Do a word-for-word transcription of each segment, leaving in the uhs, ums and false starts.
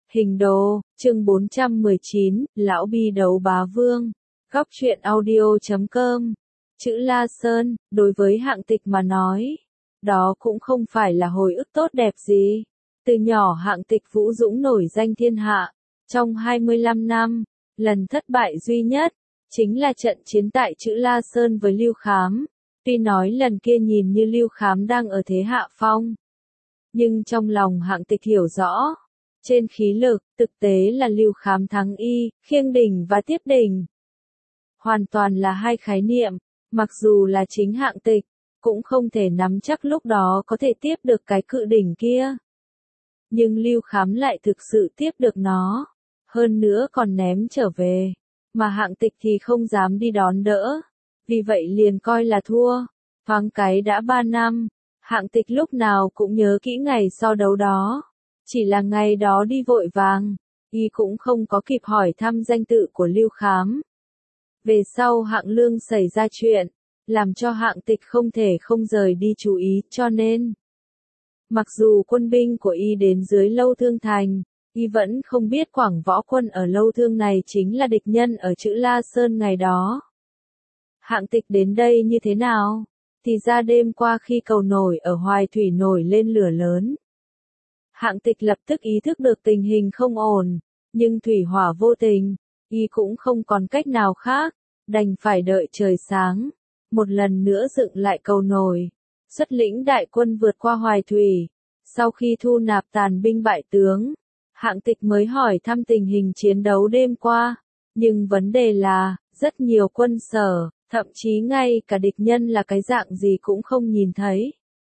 Hình đồ, chương bốn trăm mười chín, Lão Bi đấu bá vương. Góc truyện audio chấm com. Chữ La Sơn, đối với Hạng Tịch mà nói, đó cũng không phải là hồi ức tốt đẹp gì. Từ nhỏ Hạng Tịch vũ dũng nổi danh thiên hạ. Trong hai mươi lăm năm, lần thất bại duy nhất, chính là trận chiến tại Chữ La Sơn với Lưu Khám. Tuy nói lần kia nhìn như Lưu Khám đang ở thế hạ phong, nhưng trong lòng Hạng Tịch hiểu rõ, trên khí lực, thực tế là Lưu Khám thắng y, khiêng đỉnh và tiếp đỉnh. Hoàn toàn là hai khái niệm, mặc dù là chính Hạng Tịch, cũng không thể nắm chắc lúc đó có thể tiếp được cái cự đỉnh kia. Nhưng Lưu Khám lại thực sự tiếp được nó, hơn nữa còn ném trở về, mà Hạng Tịch thì không dám đi đón đỡ, vì vậy liền coi là thua. Thoáng cái đã ba năm, Hạng Tịch lúc nào cũng nhớ kỹ ngày so đấu đó. Chỉ là ngày đó đi vội vàng, y cũng không có kịp hỏi thăm danh tự của Lưu Khám. Về sau Hạng Lương xảy ra chuyện, làm cho Hạng Tịch không thể không rời đi chú ý, cho nên mặc dù quân binh của y đến dưới Lâu Thương Thành, y vẫn không biết Quảng Võ Quân ở Lâu Thương này chính là địch nhân ở Chữ La Sơn ngày đó. Hạng Tịch đến đây như thế nào? Thì ra đêm qua khi cầu nổi ở Hoài Thủy nổi lên lửa lớn. Hạng Tịch lập tức ý thức được tình hình không ổn, nhưng thủy hỏa vô tình, y cũng không còn cách nào khác, đành phải đợi trời sáng, một lần nữa dựng lại cầu nổi, xuất lĩnh đại quân vượt qua Hoài Thủy. Sau khi thu nạp tàn binh bại tướng, Hạng Tịch mới hỏi thăm tình hình chiến đấu đêm qua, nhưng vấn đề là, rất nhiều quân sở, thậm chí ngay cả địch nhân là cái dạng gì cũng không nhìn thấy.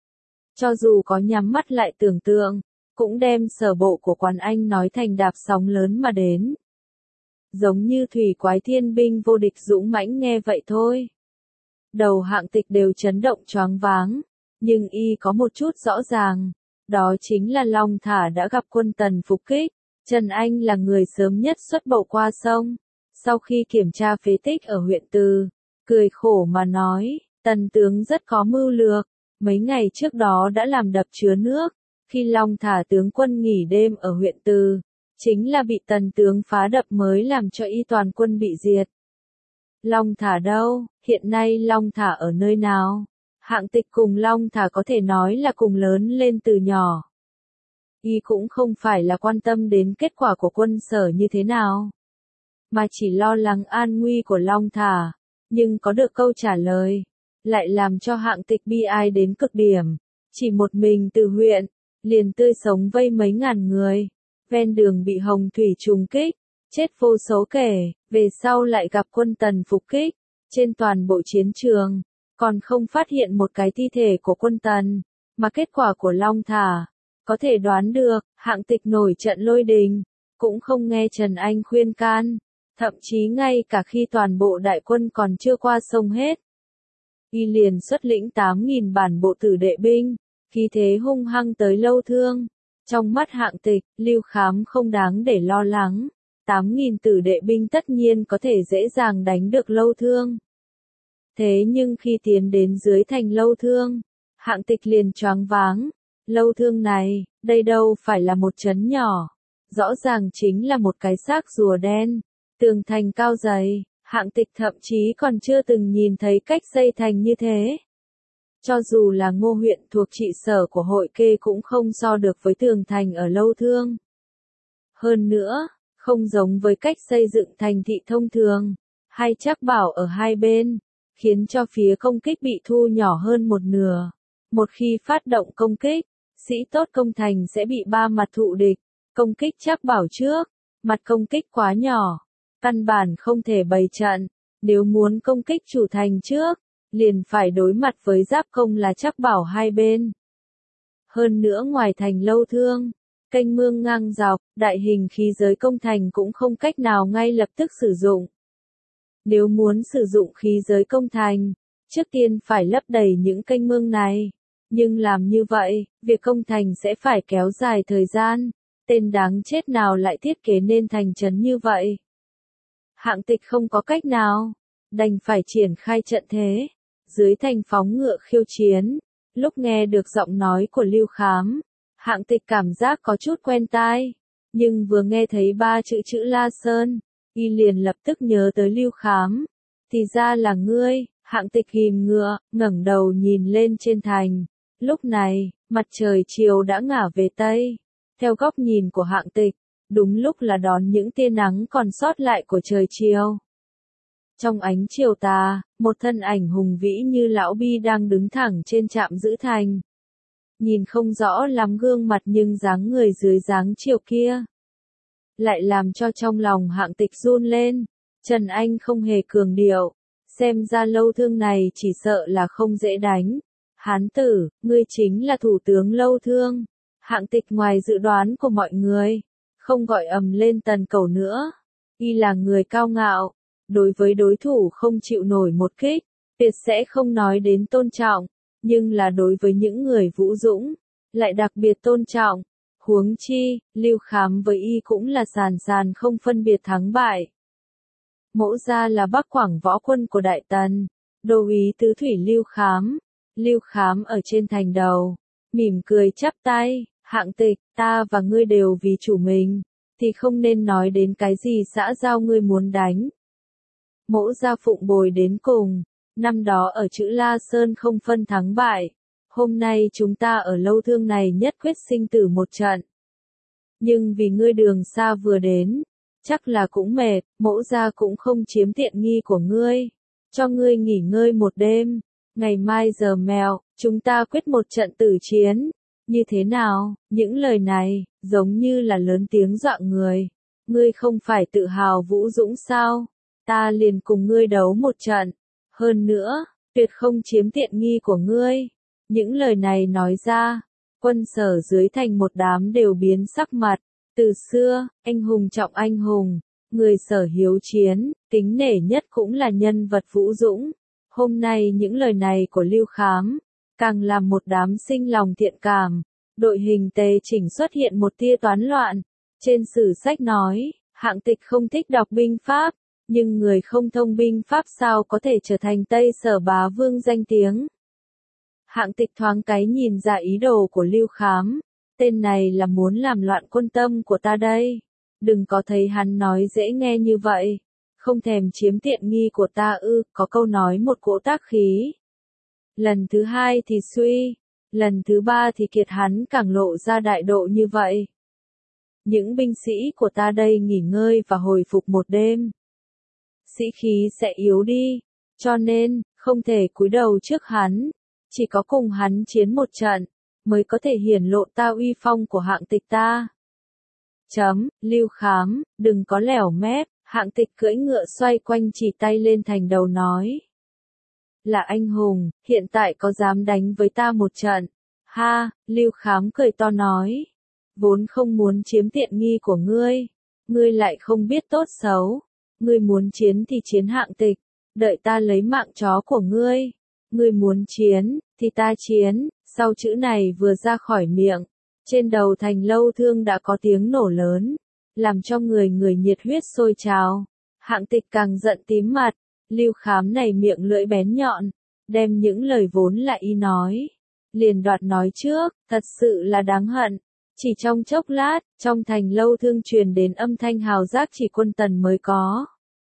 Cho dù có nhắm mắt lại tưởng tượng, cũng đem sở bộ của Quán Anh nói thành đạp sóng lớn mà đến. Giống như thủy quái thiên binh vô địch dũng mãnh nghe vậy thôi. Đầu Hạng Tịch đều chấn động choáng váng, nhưng y có một chút rõ ràng, đó chính là Long Thả đã gặp quân Tần phục kích. Trần Anh là người sớm nhất xuất bộ qua sông. Sau khi kiểm tra phế tích ở huyện Từ, cười khổ mà nói, Tần tướng rất có mưu lược, mấy ngày trước đó đã làm đập chứa nước. Khi Long Thả tướng quân nghỉ đêm ở huyện Từ, chính là bị Tần tướng phá đập mới làm cho y toàn quân bị diệt. Long Thả đâu? Hiện nay Long Thả ở nơi nào? Hạng Tịch cùng Long Thả có thể nói là cùng lớn lên từ nhỏ. Y cũng không phải là quan tâm đến kết quả của quân sở như thế nào, mà chỉ lo lắng an nguy của Long Thả, nhưng có được câu trả lời, lại làm cho Hạng Tịch bi ai đến cực điểm. Chỉ một mình từ huyện, liền tươi sống vây mấy ngàn người, ven đường bị hồng thủy trùng kích, chết vô số kể, về sau lại gặp quân Tần phục kích, trên toàn bộ chiến trường, còn không phát hiện một cái thi thể của quân Tần, mà kết quả của Long Thả, có thể đoán được. Hạng Tịch nổi trận lôi đình, cũng không nghe Trần Anh khuyên can, thậm chí ngay cả khi toàn bộ đại quân còn chưa qua sông hết, y liền xuất lĩnh tám nghìn bản bộ tử đệ binh, khí thế hung hăng tới Lâu Thương. Trong mắt Hạng Tịch, Lưu Khám không đáng để lo lắng, tám nghìn tử đệ binh tất nhiên có thể dễ dàng đánh được Lâu Thương. Thế nhưng khi tiến đến dưới thành Lâu Thương, Hạng Tịch liền choáng váng. Lâu Thương này, đây đâu phải là một trấn nhỏ, rõ ràng chính là một cái xác rùa đen, tường thành cao dày. Hạng Tịch thậm chí còn chưa từng nhìn thấy cách xây thành như thế. Cho dù là Ngô huyện thuộc trị sở của Hội Kê cũng không so được với tường thành ở Lâu Thương. Hơn nữa, không giống với cách xây dựng thành thị thông thường, hay trác bảo ở hai bên, khiến cho phía công kích bị thu nhỏ hơn một nửa. Một khi phát động công kích, sĩ tốt công thành sẽ bị ba mặt thụ địch. Công kích trác bảo trước, mặt công kích quá nhỏ, căn bản không thể bày trận. Nếu muốn công kích chủ thành trước, liền phải đối mặt với giáp công là trác bảo hai bên. Hơn nữa ngoài thành Lâu Thương, kênh mương ngang dọc, đại hình khí giới công thành cũng không cách nào ngay lập tức sử dụng. Nếu muốn sử dụng khí giới công thành, trước tiên phải lấp đầy những kênh mương này. Nhưng làm như vậy, việc công thành sẽ phải kéo dài thời gian. Tên đáng chết nào lại thiết kế nên thành trấn như vậy? Hạng Tịch không có cách nào, đành phải triển khai trận thế. Dưới thành phóng ngựa khiêu chiến, lúc nghe được giọng nói của Lưu Khám, Hạng Tịch cảm giác có chút quen tai. Nhưng vừa nghe thấy ba chữ Chữ La Sơn, y liền lập tức nhớ tới Lưu Khám. Thì ra là ngươi. Hạng Tịch ghim ngựa, ngẩng đầu nhìn lên trên thành. Lúc này, mặt trời chiều đã ngả về Tây. Theo góc nhìn của Hạng Tịch, đúng lúc là đón những tia nắng còn sót lại của trời chiều. Trong ánh chiều tà, một thân ảnh hùng vĩ như lão Bi đang đứng thẳng trên trạm giữ thành. Nhìn không rõ lắm gương mặt nhưng dáng người dưới dáng chiều kia lại làm cho trong lòng Hạng Tịch run lên. Trần Anh không hề cường điệu, xem ra Lâu Thương này chỉ sợ là không dễ đánh. Hán tử, ngươi chính là thủ tướng Lâu Thương. Hạng Tịch ngoài dự đoán của mọi người, không gọi ầm lên Tần Cẩu nữa. Y là người cao ngạo, đối với đối thủ không chịu nổi một kích, tuyệt sẽ không nói đến tôn trọng, nhưng là đối với những người vũ dũng, lại đặc biệt tôn trọng. Huống chi, Lưu Khám với y cũng là sàn sàn không phân biệt thắng bại. Mỗ gia là Bắc Quảng võ quân của Đại Tần, đô úy tứ thủy Lưu Khám. Lưu Khám ở trên thành đầu, mỉm cười chắp tay, Hạng Tịch, ta và ngươi đều vì chủ mình, thì không nên nói đến cái gì xã giao ngươi muốn đánh. Mỗ gia phụng bồi đến cùng, năm đó ở Chữ La Sơn không phân thắng bại, hôm nay chúng ta ở Lâu Thương này nhất quyết sinh tử một trận. Nhưng vì ngươi đường xa vừa đến, chắc là cũng mệt, mỗ gia cũng không chiếm tiện nghi của ngươi, cho ngươi nghỉ ngơi một đêm, ngày mai giờ mèo, chúng ta quyết một trận tử chiến. Như thế nào? Những lời này, giống như là lớn tiếng dọa người. Ngươi không phải tự hào vũ dũng sao? Ta liền cùng ngươi đấu một trận. Hơn nữa, tuyệt không chiếm tiện nghi của ngươi. Những lời này nói ra, quân sở dưới thành một đám đều biến sắc mặt. Từ xưa, anh hùng trọng anh hùng, người sở hiếu chiến, kính nể nhất cũng là nhân vật vũ dũng. Hôm nay những lời này của Lưu Khám, càng làm một đám sinh lòng thiện cảm. Đội hình tề chỉnh xuất hiện một tia toán loạn. Trên sử sách nói, Hạng Tịch không thích đọc binh pháp, nhưng người không thông binh pháp sao có thể trở thành Tây Sở bá vương danh tiếng. Hạng Tịch thoáng cái nhìn ra ý đồ của Lưu Khám. Tên này là muốn làm loạn quân tâm của ta đây. Đừng có thấy hắn nói dễ nghe như vậy. Không thèm chiếm tiện nghi của ta ư, có câu nói một cỗ tác khí. Lần thứ hai thì suy, lần thứ ba thì kiệt hắn càng lộ ra đại độ như vậy. Những binh sĩ của ta đây nghỉ ngơi và hồi phục một đêm. Sĩ khí sẽ yếu đi, cho nên, không thể cúi đầu trước hắn. Chỉ có cùng hắn chiến một trận, mới có thể hiển lộ ta uy phong của Hạng Tịch ta. Chấm, Lưu Khám, đừng có lẻo mép. Hạng Tịch cưỡi ngựa xoay quanh chỉ tay lên thành đầu nói. Là anh hùng, hiện tại có dám đánh với ta một trận? Ha, Lưu Khám cười to nói. Vốn không muốn chiếm tiện nghi của ngươi. Ngươi lại không biết tốt xấu. Ngươi muốn chiến thì chiến Hạng Tịch. Đợi ta lấy mạng chó của ngươi. Ngươi muốn chiến, thì ta chiến. Sau chữ này vừa ra khỏi miệng. Trên đầu thành Lâu Thương đã có tiếng nổ lớn. Làm cho người người nhiệt huyết sôi trào. Hạng Tịch càng giận tím mặt. Lưu Khám này miệng lưỡi bén nhọn, đem những lời vốn là y nói, liền đoạt nói trước, thật sự là đáng hận. Chỉ trong chốc lát, trong thành Lâu Thương truyền đến âm thanh hào giác chỉ quân Tần mới có.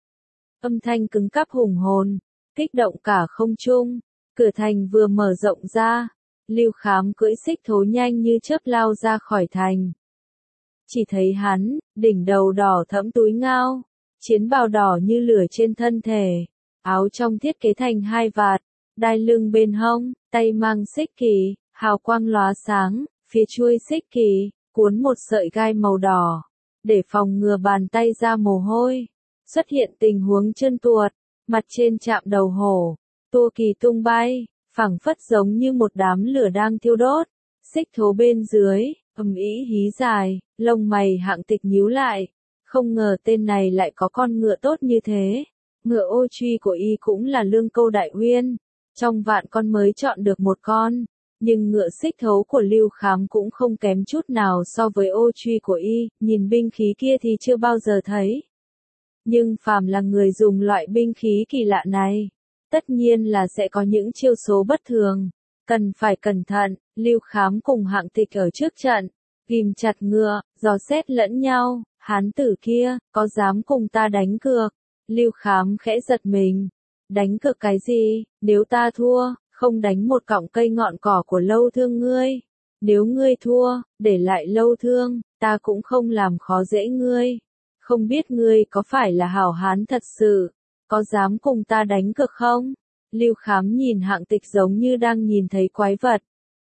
Âm thanh cứng cáp hùng hồn, kích động cả không trung, cửa thành vừa mở rộng ra, Lưu Khám cưỡi xích thố nhanh như chớp lao ra khỏi thành. Chỉ thấy hắn, đỉnh đầu đỏ thẫm túi ngao, chiến bào đỏ như lửa trên thân thể, áo trong thiết kế thành hai vạt, đai lưng bên hông, tay mang xích kỳ, hào quang lóa sáng, phía chuôi xích kỳ, cuốn một sợi gai màu đỏ, để phòng ngừa bàn tay ra mồ hôi. Xuất hiện tình huống chân tuột, mặt trên chạm đầu hổ, tua kỳ tung bay, phẳng phất giống như một đám lửa đang thiêu đốt. Xích thố bên dưới, ầm ĩ hí dài, lông mày Hạng Tịch nhíu lại, không ngờ tên này lại có con ngựa tốt như thế. Ngựa ô truy của y cũng là Lương Câu Đại Uyên, trong vạn con mới chọn được một con, nhưng ngựa xích thố của Lưu Khám cũng không kém chút nào so với ô truy của y, nhìn binh khí kia thì chưa bao giờ thấy. Nhưng phàm là người dùng loại binh khí kỳ lạ này, tất nhiên là sẽ có những chiêu số bất thường, cần phải cẩn thận. Lưu Khám cùng Hạng Tịch ở trước trận, ghim chặt ngựa, dò xét lẫn nhau, hán tử kia, có dám cùng ta đánh cược? Lưu Khám khẽ giật mình. Đánh cược cái gì, nếu ta thua, không đánh một cọng cây ngọn cỏ của Lâu Thương ngươi. Nếu ngươi thua, để lại Lâu Thương, ta cũng không làm khó dễ ngươi. Không biết ngươi có phải là hảo hán thật sự, có dám cùng ta đánh cược không? Lưu Khám nhìn Hạng Tịch giống như đang nhìn thấy quái vật.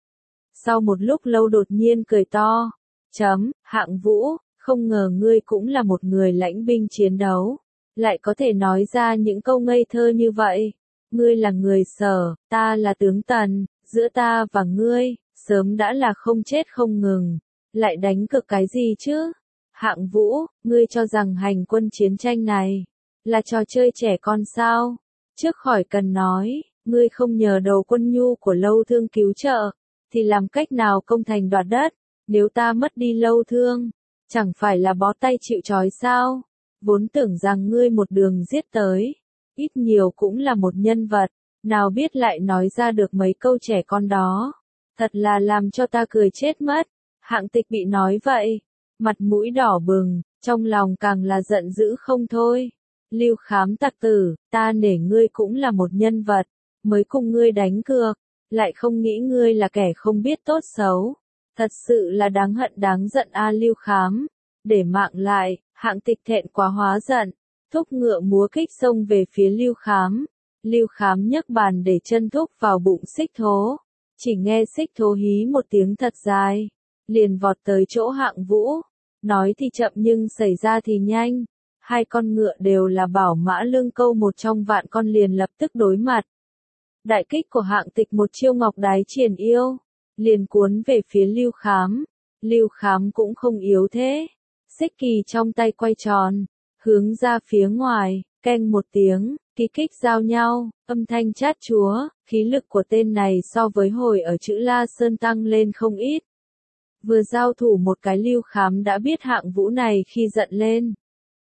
Sau một lúc lâu đột nhiên cười to. Chấm, Hạng Vũ, không ngờ ngươi cũng là một người lãnh binh chiến đấu. Lại có thể nói ra những câu ngây thơ như vậy. Ngươi là người Sở, ta là tướng Tần, giữa ta và ngươi, sớm đã là không chết không ngừng. Lại đánh cược cái gì chứ? Hạng Vũ, ngươi cho rằng hành quân chiến tranh này là trò chơi trẻ con sao? Trước khỏi cần nói, ngươi không nhờ đầu quân nhu của Lâu Thương cứu trợ, thì làm cách nào công thành đoạt đất? Nếu ta mất đi Lâu Thương, chẳng phải là bó tay chịu trói sao? Vốn tưởng rằng ngươi một đường giết tới, ít nhiều cũng là một nhân vật, nào biết lại nói ra được mấy câu trẻ con đó. Thật là làm cho ta cười chết mất. Hạng Tịch bị nói vậy, mặt mũi đỏ bừng, trong lòng càng là giận dữ không thôi. Lưu Khám tặc tử, ta nể ngươi cũng là một nhân vật, mới cùng ngươi đánh cược, lại không nghĩ ngươi là kẻ không biết tốt xấu. Thật sự là đáng hận đáng giận a Lưu Khám. Để mạng lại, Hạng Tịch thẹn quá hóa giận, thúc ngựa múa kích xông về phía Lưu Khám. Lưu Khám nhấc bàn để chân thúc vào bụng Xích Thố. Chỉ nghe Xích Thố hí một tiếng thật dài, liền vọt tới chỗ Hạng Vũ. Nói thì chậm nhưng xảy ra thì nhanh. Hai con ngựa đều là bảo mã lương câu một trong vạn con liền lập tức đối mặt. Đại kích của Hạng Tịch một chiêu ngọc đái triển yêu, liền cuốn về phía Lưu Khám. Lưu Khám cũng không yếu thế. Xích kỳ trong tay quay tròn, hướng ra phía ngoài, keng một tiếng, kỳ kích giao nhau, âm thanh chát chúa, khí lực của tên này so với hồi ở Chữ La Sơn tăng lên không ít. Vừa giao thủ một cái Lưu Khám đã biết Hạng Vũ này khi giận lên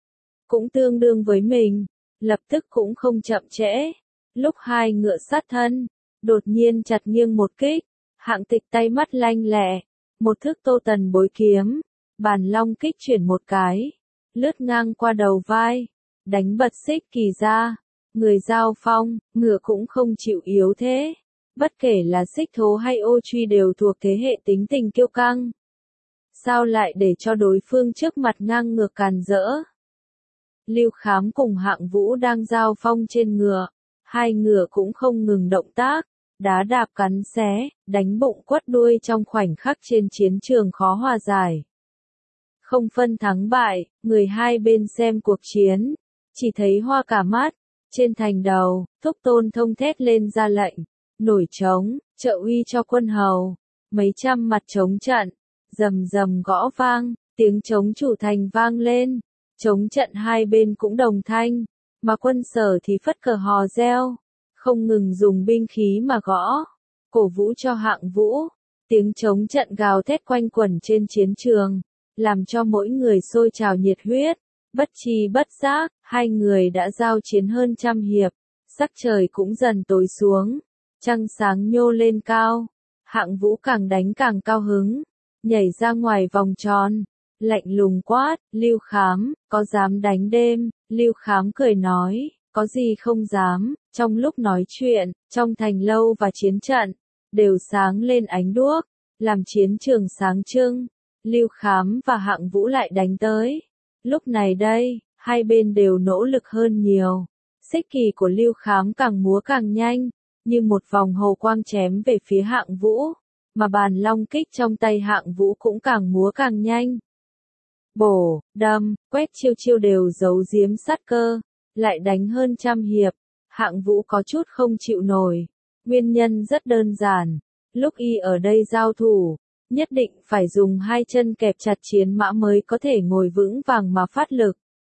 cũng tương đương với mình, lập tức cũng không chậm trễ. Lúc hai ngựa sát thân, đột nhiên chặt nghiêng một kích, Hạng Tịch tay mắt lanh lẹ, một thức Tô Tần bối kiếm, bàn long kích chuyển một cái, lướt ngang qua đầu vai, đánh bật Xích kỳ ra. Người giao phong, ngựa cũng không chịu yếu thế. Bất kể là Xích Thố hay Ô Truy đều thuộc thế hệ tính tình kiêu căng. Sao lại để cho đối phương trước mặt ngang ngược càn rỡ? Lưu Khám cùng Hạng Vũ đang giao phong trên ngựa, hai ngựa cũng không ngừng động tác, đá đạp cắn xé, đánh bụng quất đuôi trong khoảnh khắc trên chiến trường khó hòa giải. Không phân thắng bại, người hai bên xem cuộc chiến, chỉ thấy hoa cả mắt. Trên thành đầu, Thúc Tôn Thông thét lên ra lệnh, nổi trống, trợ uy cho quân hầu. Mấy trăm mặt trống trận, rầm rầm gõ vang, tiếng trống chủ thành vang lên. Trống trận hai bên cũng đồng thanh, mà quân Sở thì phất cờ hò reo, không ngừng dùng binh khí mà gõ, cổ vũ cho Hạng Vũ. Tiếng trống trận gào thét quanh quẩn trên chiến trường, làm cho mỗi người sôi trào nhiệt huyết. Bất chi bất giác, hai người đã giao chiến hơn trăm hiệp, sắc trời cũng dần tối xuống, trăng sáng nhô lên cao. Hạng Vũ càng đánh càng cao hứng, nhảy ra ngoài vòng tròn, lạnh lùng quát, Lưu Khám, có dám đánh đêm? Lưu Khám cười nói, có gì không dám. Trong lúc nói chuyện, trong thành lâu và chiến trận, đều sáng lên ánh đuốc, làm chiến trường sáng trưng. Lưu Khám và Hạng Vũ lại đánh tới. Lúc này đây, hai bên đều nỗ lực hơn nhiều. Xích kỳ của Lưu Khám càng múa càng nhanh, như một vòng hầu quang chém về phía Hạng Vũ, mà bàn long kích trong tay Hạng Vũ cũng càng múa càng nhanh. Bổ, đâm, quét chiêu chiêu đều giấu giếm sát cơ, lại đánh hơn trăm hiệp. Hạng Vũ có chút không chịu nổi. Nguyên nhân rất đơn giản, lúc y ở đây giao thủ, nhất định phải dùng hai chân kẹp chặt chiến mã mới có thể ngồi vững vàng mà phát lực.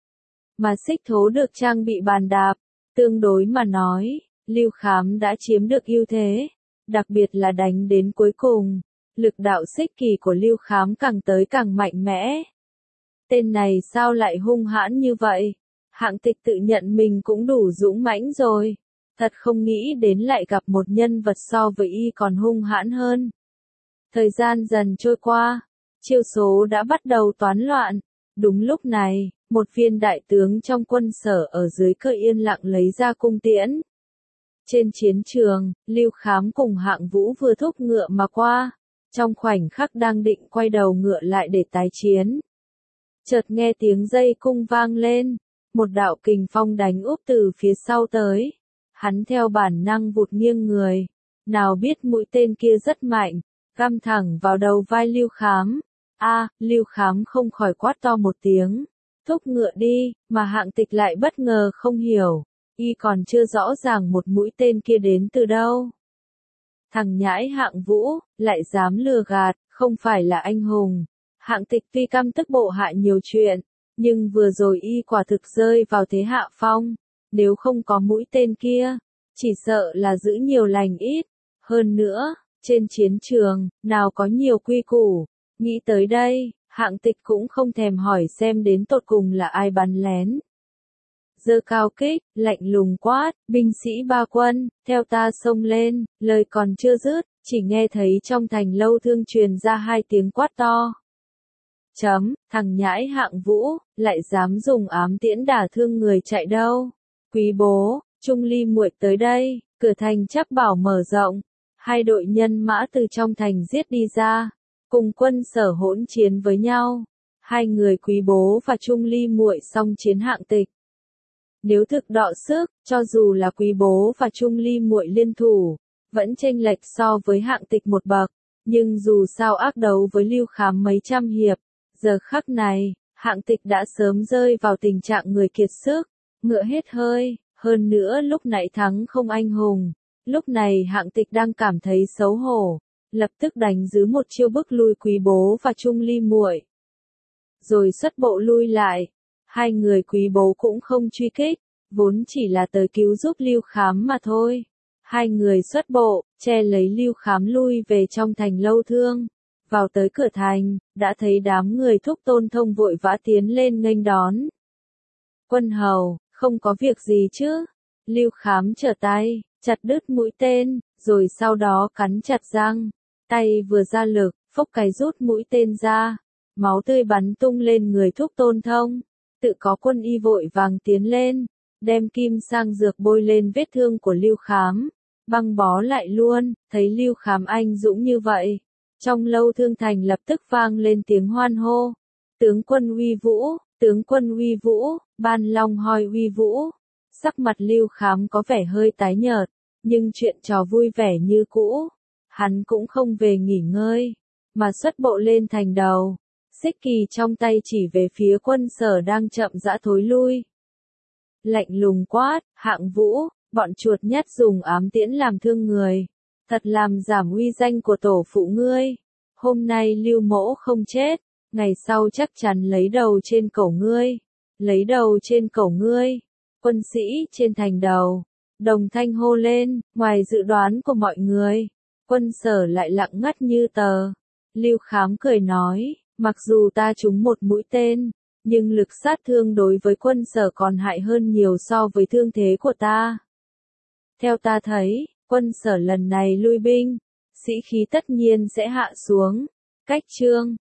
Mà Xích Thố được trang bị bàn đạp, tương đối mà nói, Lưu Khám đã chiếm được ưu thế, đặc biệt là đánh đến cuối cùng, lực đạo xích kỳ của Lưu Khám càng tới càng mạnh mẽ. Tên này sao lại hung hãn như vậy? Hạng Tịch tự nhận mình cũng đủ dũng mãnh rồi, thật không nghĩ đến lại gặp một nhân vật so với y còn hung hãn hơn. Thời gian dần trôi qua, chiêu số đã bắt đầu toán loạn. Đúng lúc này, một viên đại tướng trong quân Sở ở dưới cờ yên lặng lấy ra cung tiễn. Trên chiến trường, Lưu Khám cùng Hạng Vũ vừa thúc ngựa mà qua, trong khoảnh khắc đang định quay đầu ngựa lại để tái chiến. Chợt nghe tiếng dây cung vang lên, một đạo kình phong đánh úp từ phía sau tới. Hắn theo bản năng vụt nghiêng người, nào biết mũi tên kia rất mạnh, găm thẳng vào đầu vai Lưu Khám. A, Lưu Khám không khỏi quát to một tiếng, thúc ngựa đi, mà Hạng Tịch lại bất ngờ không hiểu, y còn chưa rõ ràng một mũi tên kia đến từ đâu. Thằng nhãi Hạng Vũ, lại dám lừa gạt, không phải là anh hùng. Hạng Tịch tuy căm tức bộ hạ nhiều chuyện, nhưng vừa rồi y quả thực rơi vào thế hạ phong, nếu không có mũi tên kia, chỉ sợ là giữ nhiều lành ít. Hơn nữa, trên chiến trường, nào có nhiều quy củ. Nghĩ tới đây, Hạng Tịch cũng không thèm hỏi xem đến tột cùng là ai bắn lén. Giơ cao kích, lạnh lùng quát, binh sĩ ba quân, theo ta xông lên, lời còn chưa dứt, chỉ nghe thấy trong thành Lâu Thương truyền ra hai tiếng quát to. Chấm, thằng nhãi Hạng Vũ, lại dám dùng ám tiễn đả thương người chạy đâu. Quý bố, Trung Ly muội tới đây, cửa thành Trác Bảo mở rộng, hai đội nhân mã từ trong thành giết đi ra, cùng quân Sở hỗn chiến với nhau. Hai người Quý bố và Trung Ly muội song chiến Hạng Tịch. Nếu thực đọ sức, cho dù là Quý bố và Trung Ly muội liên thủ, vẫn chênh lệch so với Hạng Tịch một bậc, nhưng dù sao ác đấu với Lưu Khám mấy trăm hiệp, giờ khắc này, Hạng Tịch đã sớm rơi vào tình trạng người kiệt sức, ngựa hết hơi, hơn nữa lúc nãy thắng không anh hùng, lúc này Hạng Tịch đang cảm thấy xấu hổ, lập tức đánh giữ một chiêu bức lui Quý bố và Trung Ly muội, rồi xuất bộ lui lại. Hai người Quý bố cũng không truy kích, vốn chỉ là tới cứu giúp Lưu Khám mà thôi. Hai người xuất bộ, che lấy Lưu Khám lui về trong thành Lâu Thương. Vào tới cửa thành, đã thấy đám người Thúc Tôn Thông vội vã tiến lên nghênh đón. Quân hầu, không có việc gì chứ? Lưu Khám trở tay, chặt đứt mũi tên, rồi sau đó cắn chặt răng. Tay vừa ra lực, phốc cái rút mũi tên ra. Máu tươi bắn tung lên người Thúc Tôn Thông. Tự có quân y vội vàng tiến lên, đem kim sang dược bôi lên vết thương của Lưu Khám, băng bó lại luôn. Thấy Lưu Khám anh dũng như vậy, trong Lâu Thương thành lập tức vang lên tiếng hoan hô. Tướng quân uy vũ, tướng quân uy vũ, Ban Long hoi uy vũ. Sắc mặt Lưu Khám có vẻ hơi tái nhợt, nhưng chuyện trò vui vẻ như cũ. Hắn cũng không về nghỉ ngơi, mà xuất bộ lên thành đầu. Xích kỳ trong tay chỉ về phía quân Sở đang chậm rãi thối lui. Lạnh lùng quát, Hạng Vũ, bọn chuột nhắt dùng ám tiễn làm thương người. Thật làm giảm uy danh của tổ phụ ngươi. Hôm nay Lưu mỗ không chết, ngày sau chắc chắn lấy đầu trên cổ ngươi. Lấy đầu trên cổ ngươi. Quân sĩ trên thành đầu, đồng thanh hô lên, ngoài dự đoán của mọi người. Quân Sở lại lặng ngắt như tờ. Lưu Khám cười nói, mặc dù ta trúng một mũi tên, nhưng lực sát thương đối với quân Sở còn hại hơn nhiều so với thương thế của ta. Theo ta thấy, quân Sở lần này lui binh, sĩ khí tất nhiên sẽ hạ xuống. Cách chương